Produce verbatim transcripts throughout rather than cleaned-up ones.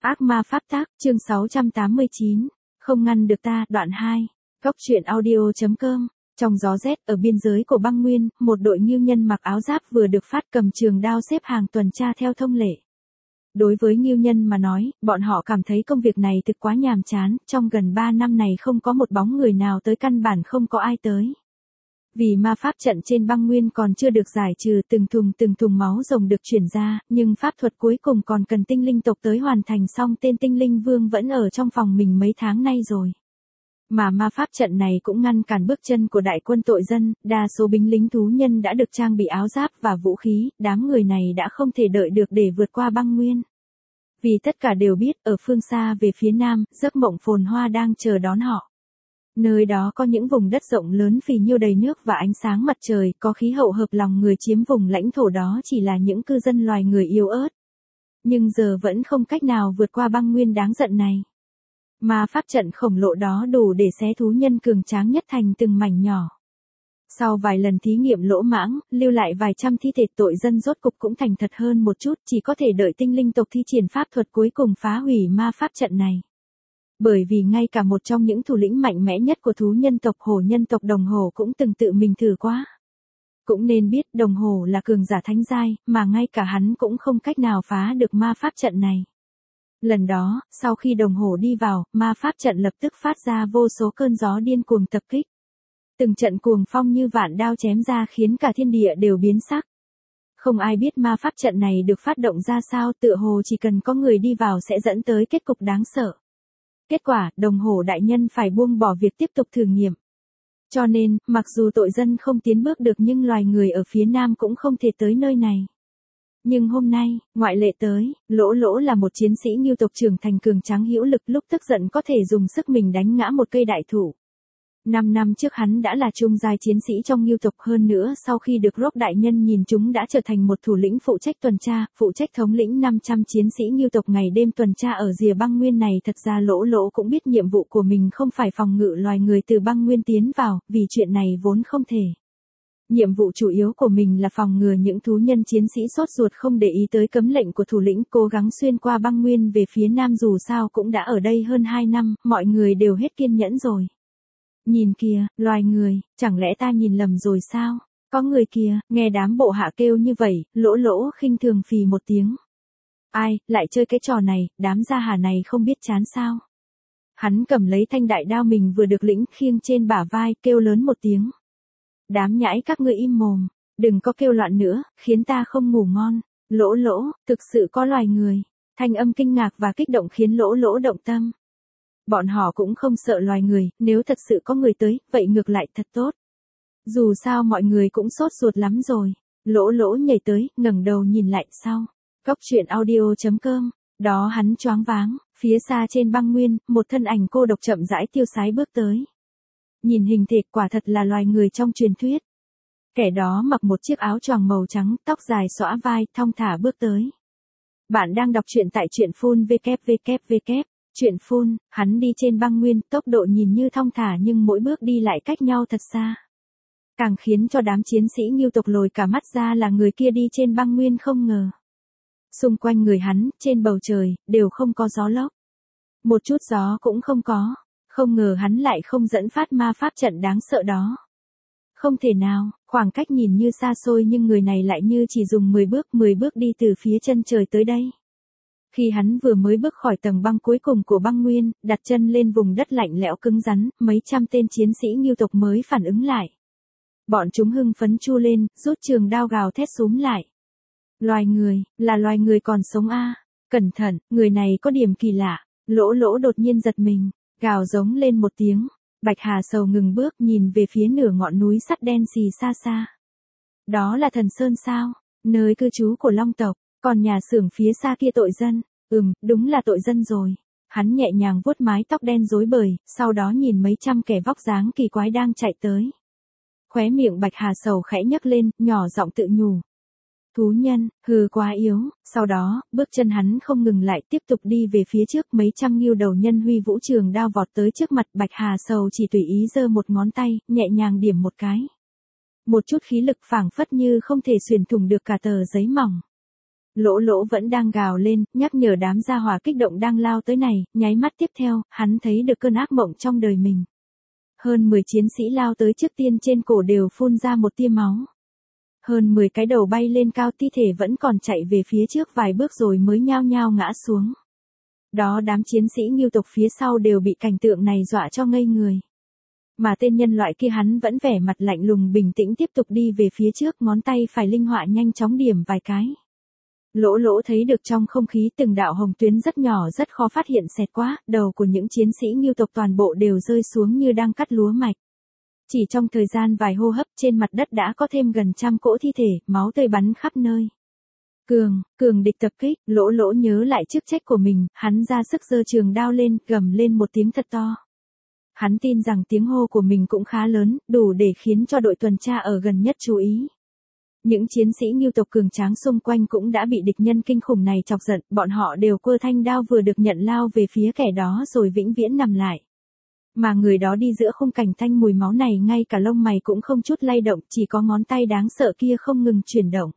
Ác ma pháp tác, chương sáu trăm tám mươi chín. Không ngăn được ta, đoạn hai. Cốc truyện audio.com. Trong gió rét ở biên giới của băng nguyên, một đội ngưu nhân mặc áo giáp vừa được phát cầm trường đao xếp hàng tuần tra theo thông lệ. Đối với ngưu nhân mà nói, bọn họ cảm thấy công việc này thực quá nhàm chán, trong gần ba năm này không có một bóng người nào tới, căn bản không có ai tới. Vì ma pháp trận trên băng nguyên còn chưa được giải trừ, từng thùng từng thùng máu rồng được chuyển ra, nhưng pháp thuật cuối cùng còn cần tinh linh tộc tới hoàn thành, xong tên tinh linh vương vẫn ở trong phòng mình mấy tháng nay rồi. Mà ma pháp trận này cũng ngăn cản bước chân của đại quân tội dân, đa số binh lính thú nhân đã được trang bị áo giáp và vũ khí, đám người này đã không thể đợi được để vượt qua băng nguyên. Vì tất cả đều biết, ở phương xa về phía nam, giấc mộng phồn hoa đang chờ đón họ. Nơi đó có những vùng đất rộng lớn phì nhiêu đầy nước và ánh sáng mặt trời, có khí hậu hợp lòng người, chiếm vùng lãnh thổ đó chỉ là những cư dân loài người yếu ớt. Nhưng giờ vẫn không cách nào vượt qua băng nguyên đáng giận này. Mà pháp trận khổng lồ đó đủ để xé thú nhân cường tráng nhất thành từng mảnh nhỏ. Sau vài lần thí nghiệm lỗ mãng, lưu lại vài trăm thi thể, tội dân rốt cục cũng thành thật hơn một chút, chỉ có thể đợi tinh linh tộc thi triển pháp thuật cuối cùng phá hủy ma pháp trận này. Bởi vì ngay cả một trong những thủ lĩnh mạnh mẽ nhất của thú nhân tộc, hổ nhân tộc Đồng Hổ, cũng từng tự mình thử quá. Cũng nên biết Đồng Hổ là cường giả thánh giai, mà ngay cả hắn cũng không cách nào phá được ma pháp trận này. Lần đó, sau khi Đồng Hổ đi vào, ma pháp trận lập tức phát ra vô số cơn gió điên cuồng tập kích. Từng trận cuồng phong như vạn đao chém ra khiến cả thiên địa đều biến sắc. Không ai biết ma pháp trận này được phát động ra sao, tựa hồ chỉ cần có người đi vào sẽ dẫn tới kết cục đáng sợ. Kết quả, Đồng Hổ đại nhân phải buông bỏ việc tiếp tục thử nghiệm. Cho nên, mặc dù tội dân không tiến bước được nhưng loài người ở phía nam cũng không thể tới nơi này. Nhưng hôm nay, ngoại lệ tới, Lỗ Lỗ là một chiến sĩ ngưu tộc trưởng thành cường tráng hữu lực, lúc tức giận có thể dùng sức mình đánh ngã một cây đại thụ. Năm năm trước hắn đã là trung giai chiến sĩ trong ngưu tộc, hơn nữa sau khi được Rock đại nhân nhìn chúng đã trở thành một thủ lĩnh phụ trách tuần tra, phụ trách thống lĩnh năm trăm chiến sĩ ngưu tộc ngày đêm tuần tra ở rìa băng nguyên này. Thật ra Lỗ Lỗ cũng biết nhiệm vụ của mình không phải phòng ngự loài người từ băng nguyên tiến vào, vì chuyện này vốn không thể. Nhiệm vụ chủ yếu của mình là phòng ngừa những thú nhân chiến sĩ sốt ruột không để ý tới cấm lệnh của thủ lĩnh, cố gắng xuyên qua băng nguyên về phía nam, dù sao cũng đã ở đây hơn hai năm, mọi người đều hết kiên nhẫn rồi. Nhìn kìa, loài người, chẳng lẽ ta nhìn lầm rồi sao? Có người kìa, nghe đám bộ hạ kêu như vậy, Lỗ Lỗ khinh thường phì một tiếng. Ai, lại chơi cái trò này, đám gia hà này không biết chán sao? Hắn cầm lấy thanh đại đao mình vừa được lĩnh khiêng trên bả vai, kêu lớn một tiếng. Đám nhãi các ngươi im mồm, đừng có kêu loạn nữa, khiến ta không ngủ ngon. Lỗ Lỗ, thực sự có loài người. Thanh âm kinh ngạc và kích động khiến Lỗ Lỗ động tâm. Bọn họ cũng không sợ loài người, nếu thật sự có người tới, vậy ngược lại thật tốt. Dù sao mọi người cũng sốt ruột lắm rồi. Lỗ Lỗ nhảy tới, ngẩng đầu nhìn lại sau. Cốc truyện audio.com. Đó hắn choáng váng, phía xa trên băng nguyên, một thân ảnh cô độc chậm rãi tiêu sái bước tới. Nhìn hình thể quả thật là loài người trong truyền thuyết. Kẻ đó mặc một chiếc áo choàng màu trắng, tóc dài xõa vai, thong thả bước tới. Bạn đang đọc truyện tại truyện phun vê kép vê kép vê kép. Truyện phun, hắn đi trên băng nguyên, tốc độ nhìn như thong thả nhưng mỗi bước đi lại cách nhau thật xa. Càng khiến cho đám chiến sĩ ngưu tộc lồi cả mắt ra là người kia đi trên băng nguyên không ngờ. Xung quanh người hắn, trên bầu trời, đều không có gió lốc. Một chút gió cũng không có. Không ngờ hắn lại không dẫn phát ma pháp trận đáng sợ đó. Không thể nào, khoảng cách nhìn như xa xôi nhưng người này lại như chỉ dùng mười bước, mười bước đi từ phía chân trời tới đây. Khi hắn vừa mới bước khỏi tầng băng cuối cùng của băng nguyên, đặt chân lên vùng đất lạnh lẽo cứng rắn, mấy trăm tên chiến sĩ ngưu tộc mới phản ứng lại. Bọn chúng hưng phấn chu lên, rút trường đao gào thét xúm lại. Loài người, là loài người còn sống a. Cẩn thận, người này có điểm kỳ lạ. Lỗ Lỗ đột nhiên giật mình, gào giống lên một tiếng. Bạch Hà Sầu ngừng bước, nhìn về phía nửa ngọn núi sắt đen xì xa xa. Đó là Thần Sơn sao? Nơi cư trú của Long tộc. Còn nhà xưởng phía xa kia tội dân, ừm, đúng là tội dân rồi. Hắn nhẹ nhàng vuốt mái tóc đen rối bời, sau đó nhìn mấy trăm kẻ vóc dáng kỳ quái đang chạy tới. Khóe miệng Bạch Hà Sầu khẽ nhấc lên, nhỏ giọng tự nhủ. Thú nhân, hừ quá yếu, sau đó, bước chân hắn không ngừng lại, tiếp tục đi về phía trước, mấy trăm ngưu đầu nhân huy vũ trường đao vọt tới trước mặt. Bạch Hà Sầu chỉ tùy ý giơ một ngón tay, nhẹ nhàng điểm một cái. Một chút khí lực phảng phất như không thể xuyên thủng được cả tờ giấy mỏng. Lỗ lỗ vẫn đang gào lên, nhắc nhở đám gia hỏa kích động đang lao tới này, nháy mắt tiếp theo, hắn thấy được cơn ác mộng trong đời mình. Hơn mười chiến sĩ lao tới trước tiên trên cổ đều phun ra một tia máu. Hơn mười cái đầu bay lên cao, thi thể vẫn còn chạy về phía trước vài bước rồi mới nhao nhao ngã xuống. Đó đám chiến sĩ Ngưu tộc phía sau đều bị cảnh tượng này dọa cho ngây người. Mà tên nhân loại kia hắn vẫn vẻ mặt lạnh lùng bình tĩnh tiếp tục đi về phía trước, ngón tay phải linh hoạt nhanh chóng điểm vài cái. Lỗ lỗ thấy được trong không khí từng đạo hồng tuyến rất nhỏ rất khó phát hiện xẹt qua, đầu của những chiến sĩ Ngưu tộc toàn bộ đều rơi xuống như đang cắt lúa mạch. Chỉ trong thời gian vài hô hấp trên mặt đất đã có thêm gần trăm cỗ thi thể, máu tươi bắn khắp nơi. Cường, cường địch tập kích, lỗ lỗ nhớ lại chức trách của mình, hắn ra sức giơ trường đao lên, gầm lên một tiếng thật to. Hắn tin rằng tiếng hô của mình cũng khá lớn, đủ để khiến cho đội tuần tra ở gần nhất chú ý. Những chiến sĩ Ngưu tộc cường tráng xung quanh cũng đã bị địch nhân kinh khủng này chọc giận, bọn họ đều quơ thanh đao vừa được nhận lao về phía kẻ đó rồi vĩnh viễn nằm lại. Mà người đó đi giữa khung cảnh thanh mùi máu này ngay cả lông mày cũng không chút lay động, chỉ có ngón tay đáng sợ kia không ngừng chuyển động.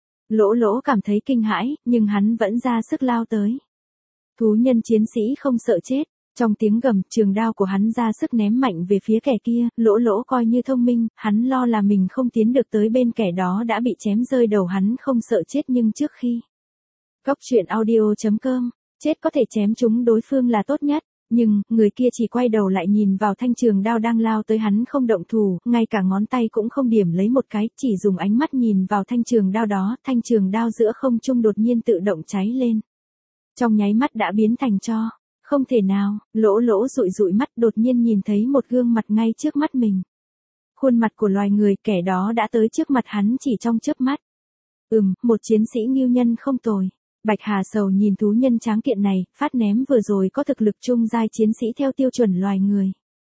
Lỗ lỗ cảm thấy kinh hãi, nhưng hắn vẫn ra sức lao tới. Thú nhân chiến sĩ không sợ chết. Trong tiếng gầm, trường đao của hắn ra sức ném mạnh về phía kẻ kia, lỗ lỗ coi như thông minh, hắn lo là mình không tiến được tới bên kẻ đó đã bị chém rơi đầu, hắn không sợ chết nhưng trước khi. Góc truyện audio chấm com, chết có thể chém chúng đối phương là tốt nhất, nhưng, người kia chỉ quay đầu lại nhìn vào thanh trường đao đang lao tới, hắn không động thủ, ngay cả ngón tay cũng không điểm lấy một cái, chỉ dùng ánh mắt nhìn vào thanh trường đao đó, thanh trường đao giữa không trung đột nhiên tự động cháy lên. Trong nháy mắt đã biến thành tro. Không thể nào, lỗ lỗ dụi dụi mắt đột nhiên nhìn thấy một gương mặt ngay trước mắt mình. Khuôn mặt của loài người, kẻ đó đã tới trước mặt hắn chỉ trong chớp mắt. Ừm, một chiến sĩ Ngưu nhân không tồi. Bạch Hà Sầu nhìn thú nhân tráng kiện này, phát ném vừa rồi có thực lực trung giai chiến sĩ theo tiêu chuẩn loài người.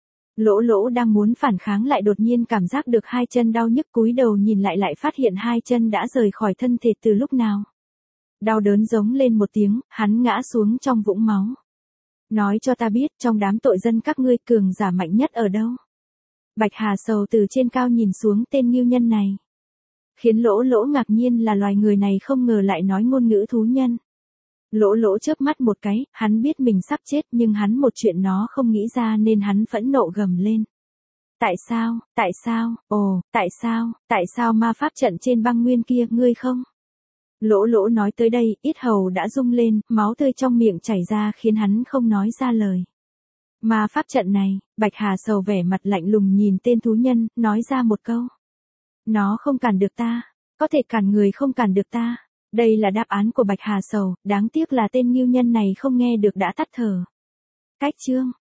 Lỗ lỗ đang muốn phản kháng lại đột nhiên cảm giác được hai chân đau nhức, cúi đầu nhìn lại lại phát hiện hai chân đã rời khỏi thân thể từ lúc nào. Đau đớn giống lên một tiếng, hắn ngã xuống trong vũng máu. Nói cho ta biết, trong đám tội dân các ngươi cường giả mạnh nhất ở đâu? Bạch Hà Sầu từ trên cao nhìn xuống tên Ngưu nhân này. Khiến lỗ lỗ ngạc nhiên là loài người này không ngờ lại nói ngôn ngữ thú nhân. Lỗ lỗ chớp mắt một cái, hắn biết mình sắp chết nhưng hắn một chuyện nó không nghĩ ra nên hắn phẫn nộ gầm lên. Tại sao, tại sao, ồ, tại sao, tại sao ma pháp trận trên băng nguyên kia, ngươi không? Lỗ lỗ nói tới đây, yết hầu đã rung lên, máu tươi trong miệng chảy ra khiến hắn không nói ra lời. Ma pháp trận này, Bạch Hà Sầu vẻ mặt lạnh lùng nhìn tên thú nhân, nói ra một câu. Nó không cản được ta, có thể cản người không cản được ta. Đây là đáp án của Bạch Hà Sầu, đáng tiếc là tên Ngưu nhân này không nghe được đã tắt thở. Cách chương